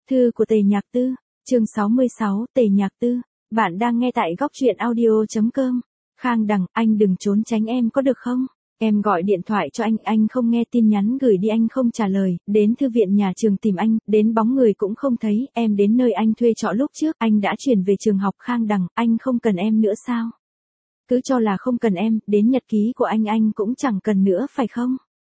Thư của Tề Nhạc Tư, chương 66, Tề Nhạc Tư. Bạn đang nghe tại góc truyện audio.com. Khang Đằng, anh đừng trốn tránh em có được không? Em gọi điện thoại cho anh không nghe, tin nhắn gửi đi anh không trả lời, đến thư viện nhà trường tìm anh, đến bóng người cũng không thấy, em đến nơi anh thuê trọ lúc trước, anh đã chuyển về trường học. Khang Đằng, anh không cần em nữa sao? Cứ cho là không cần em, đến nhật ký của anh cũng chẳng cần nữa phải không?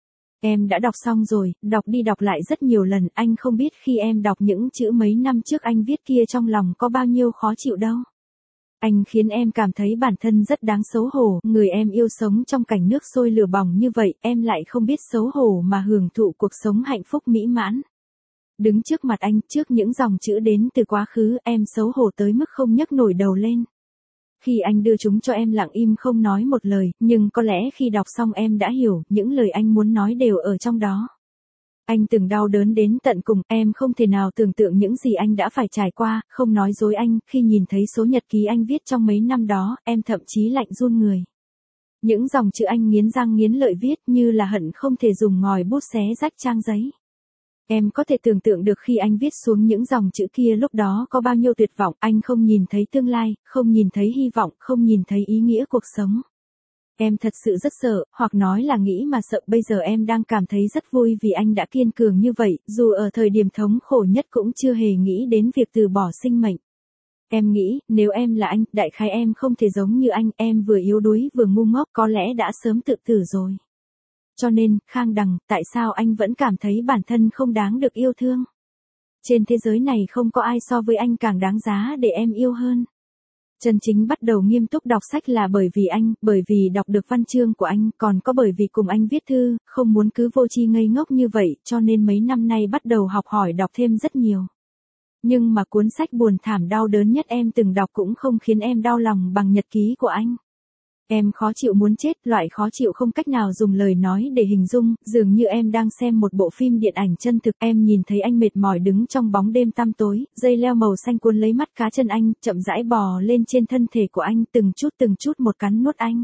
Em đã đọc xong rồi, đọc đi đọc lại rất nhiều lần, anh không biết khi em đọc những chữ mấy năm trước anh viết kia trong lòng có bao nhiêu khó chịu đâu. Anh khiến em cảm thấy bản thân rất đáng xấu hổ, người em yêu sống trong cảnh nước sôi lửa bỏng như vậy, em lại không biết xấu hổ mà hưởng thụ cuộc sống hạnh phúc mỹ mãn. Đứng trước mặt anh, trước những dòng chữ đến từ quá khứ, em xấu hổ tới mức không nhấc nổi đầu lên. Khi anh đưa chúng cho em lặng im không nói một lời, nhưng có lẽ khi đọc xong em đã hiểu, những lời anh muốn nói đều ở trong đó. Anh từng đau đớn đến tận cùng, em không thể nào tưởng tượng những gì anh đã phải trải qua, không nói dối anh, khi nhìn thấy số nhật ký anh viết trong mấy năm đó, em thậm chí lạnh run người. Những dòng chữ anh nghiến răng nghiến lợi viết như là hận không thể dùng ngòi bút xé rách trang giấy. Em có thể tưởng tượng được khi anh viết xuống những dòng chữ kia lúc đó có bao nhiêu tuyệt vọng, anh không nhìn thấy tương lai, không nhìn thấy hy vọng, không nhìn thấy ý nghĩa cuộc sống. Em thật sự rất sợ, hoặc nói là nghĩ mà sợ, bây giờ em đang cảm thấy rất vui vì anh đã kiên cường như vậy, dù ở thời điểm thống khổ nhất cũng chưa hề nghĩ đến việc từ bỏ sinh mệnh. Em nghĩ, nếu em là anh, đại khái em không thể giống như anh, em vừa yếu đuối vừa ngu ngốc, có lẽ đã sớm tự tử rồi. Cho nên, Khang Đằng, tại sao anh vẫn cảm thấy bản thân không đáng được yêu thương? Trên thế giới này không có ai so với anh càng đáng giá để em yêu hơn. Chân chính bắt đầu nghiêm túc đọc sách là bởi vì anh, bởi vì đọc được văn chương của anh, còn có bởi vì cùng anh viết thư, không muốn cứ vô tri ngây ngốc như vậy, cho nên mấy năm nay bắt đầu học hỏi đọc thêm rất nhiều. Nhưng mà cuốn sách buồn thảm đau đớn nhất em từng đọc cũng không khiến em đau lòng bằng nhật ký của anh. Em khó chịu muốn chết, loại khó chịu không cách nào dùng lời nói để hình dung, dường như em đang xem một bộ phim điện ảnh chân thực. Em nhìn thấy anh mệt mỏi đứng trong bóng đêm tăm tối, dây leo màu xanh cuốn lấy mắt cá chân anh, chậm rãi bò lên trên thân thể của anh, từng chút một cắn nuốt anh.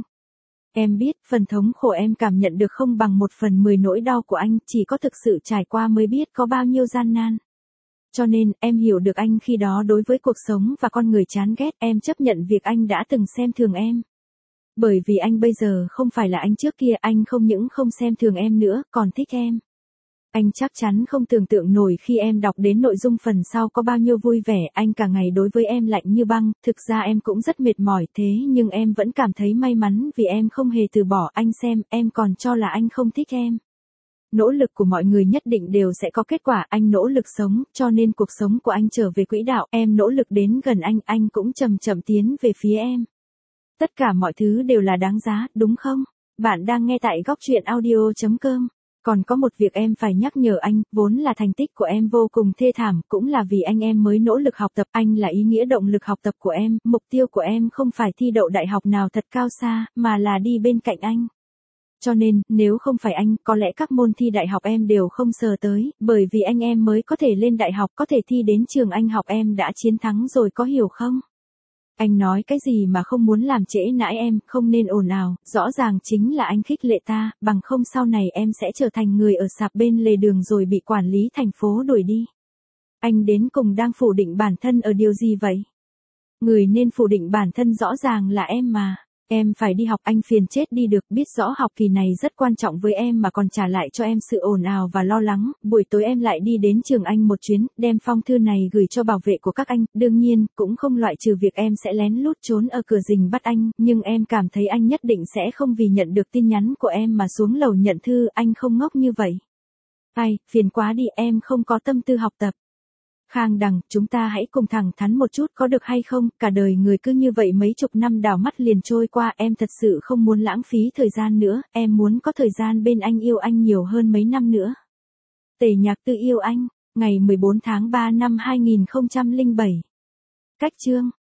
Em biết, phần thống khổ em cảm nhận được không bằng 1/10 nỗi đau của anh, chỉ có thực sự trải qua mới biết có bao nhiêu gian nan. Cho nên, em hiểu được anh khi đó đối với cuộc sống và con người chán ghét, em chấp nhận việc anh đã từng xem thường em. Bởi vì anh bây giờ không phải là anh trước kia, anh không những không xem thường em nữa, còn thích em. Anh chắc chắn không tưởng tượng nổi khi em đọc đến nội dung phần sau có bao nhiêu vui vẻ, anh cả ngày đối với em lạnh như băng, thực ra em cũng rất mệt mỏi thế nhưng em vẫn cảm thấy may mắn vì em không hề từ bỏ anh xem, em còn cho là anh không thích em. Nỗ lực của mọi người nhất định đều sẽ có kết quả, anh nỗ lực sống, cho nên cuộc sống của anh trở về quỹ đạo, em nỗ lực đến gần anh cũng chậm chậm tiến về phía em. Tất cả mọi thứ đều là đáng giá, đúng không? Bạn đang nghe tại góc truyện audio.com. Còn có một việc em phải nhắc nhở anh, vốn là thành tích của em vô cùng thê thảm, cũng là vì anh em mới nỗ lực học tập, anh là ý nghĩa động lực học tập của em, mục tiêu của em không phải thi đậu đại học nào thật cao xa, mà là đi bên cạnh anh. Cho nên, nếu không phải anh, có lẽ các môn thi đại học em đều không sờ tới, bởi vì anh em mới có thể lên đại học, có thể thi đến trường anh học em đã chiến thắng rồi có hiểu không? Anh nói cái gì mà không muốn làm trễ nãi em, không nên ồn ào, rõ ràng chính là anh khích lệ ta, bằng không sau này em sẽ trở thành người ở sạp bên lề đường rồi bị quản lý thành phố đuổi đi. Anh đến cùng đang phủ định bản thân ở điều gì vậy? Người nên phủ định bản thân rõ ràng là em mà. Em phải đi học, anh phiền chết đi được, biết rõ học kỳ này rất quan trọng với em mà còn trả lại cho em sự ồn ào và lo lắng, buổi tối em lại đi đến trường anh một chuyến, đem phong thư này gửi cho bảo vệ của các anh, đương nhiên, cũng không loại trừ việc em sẽ lén lút trốn ở cửa rình bắt anh, nhưng em cảm thấy anh nhất định sẽ không vì nhận được tin nhắn của em mà xuống lầu nhận thư, anh không ngốc như vậy. Ai, phiền quá đi, em không có tâm tư học tập. Khang Đằng, chúng ta hãy cùng thẳng thắn một chút có được hay không, cả đời người cứ như vậy mấy chục năm đảo mắt liền trôi qua, em thật sự không muốn lãng phí thời gian nữa, em muốn có thời gian bên anh, yêu anh nhiều hơn mấy năm nữa. Tề Nhạc Tư yêu anh, ngày 14 tháng 3 năm 2007. Cách chương